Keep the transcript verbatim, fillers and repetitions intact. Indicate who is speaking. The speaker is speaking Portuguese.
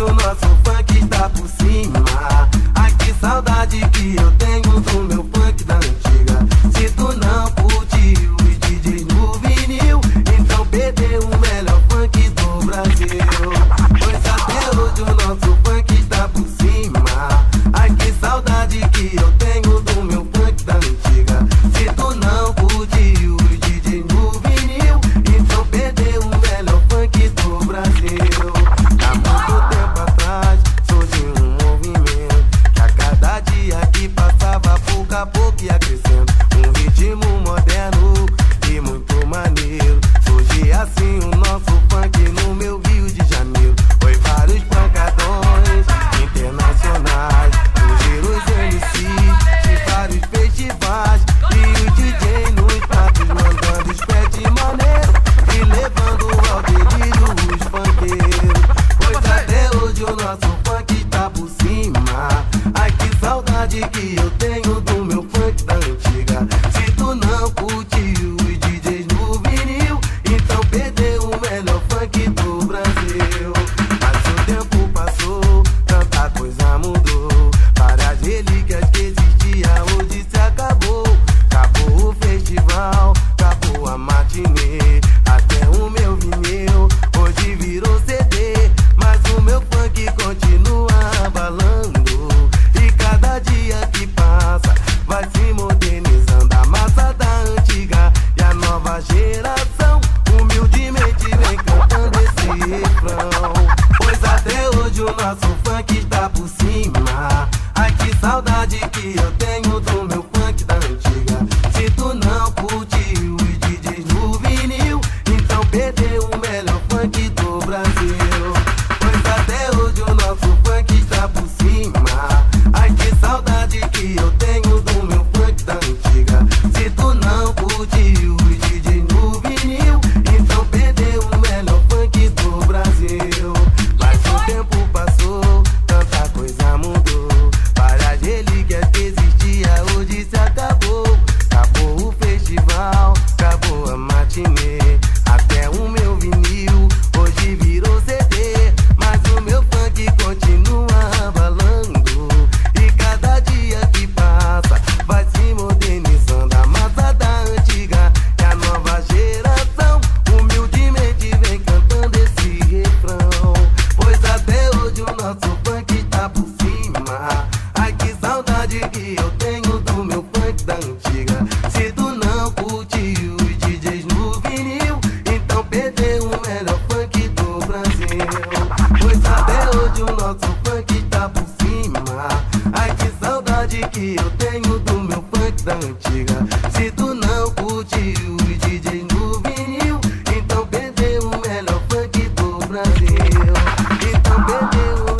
Speaker 1: o nosso funk tá por cima. Ai, que saudade que eu tenho do meu funk da antiga. Se tu não curtiu os D Js no vinil, então perdeu o melhor funk do Brasil. Pois até hoje o nosso funk tá por cima. Ai, que saudade que eu tenho do meu funk da antiga. Se tu não curtiu os D Js no vinil, então perdeu o melhor funk do Brasil. Há muito tempo atrás surgiu um movimento que a cada dia que passava pouco a pouco ia crescendo. Um ritmo moderno e muito maneiro. Surgia assim o nosso funk no meu Rio de Janeiro. Foi vários pancadões internacionais, surgiram os M Cs de vários festivais e os D Js nos pratos mandando os pés de maneiro e levando ao delírio os funkeiros. Pois até hoje o nosso funk tá por cima. Ai, que saudade que eu tenho do meu funk da antiga. Se tu não curtiu os D Js no vinil, então perdeu o melhor funk do Brasil. Mas o tempo passou, tanta coisa mudou. Várias relíquias que existiam hoje se acabou. Acabou o festival, acabou a matinê. Até o meu vinil hoje virou C D. Mas o meu funk continua abalando. E cada dia que passa vai se modernizando. A massa da antiga e a nova geração humildemente vem cantando esse refrão. Pois até hoje o nosso funk está por cima. Ai, que saudade que eu tenho do meu funk da antiga. Se tu não curtiu os D Js no vinil, então perdeu o melhor funk do Brasil. Pois até hoje o nosso funk está por cima. Ai, que saudade que eu tenho do meu funk da antiga. Se tu não curtiu os D Js no vinil, então perdeu o melhor funk do Brasil. Mas o tempo passou, tanta coisa mudou. Várias relíquias que existiam hoje se acabou. Acabou o festival, acabou a matinê. Até o meu vinil hoje virou C D. Mas o meu funk continua abalando. E cada dia que passa vai se modernizando. A massa da antiga e a nova geração humildemente vem cantando esse refrão. Pois até hoje o nosso funk está por cima. Ai, que saudade que eu tenho do meu funk da antiga. Se tu não curtiu os D Js no vinil, então perdeu o melhor funk do Brasil. Pois até hoje o nosso funk está por cima. Ai, que saudade que eu tenho do meu funk da antiga. Se tu não curtiu os D Js no vinil, então perdeu o melhor funk do Brasil. Então perdeu o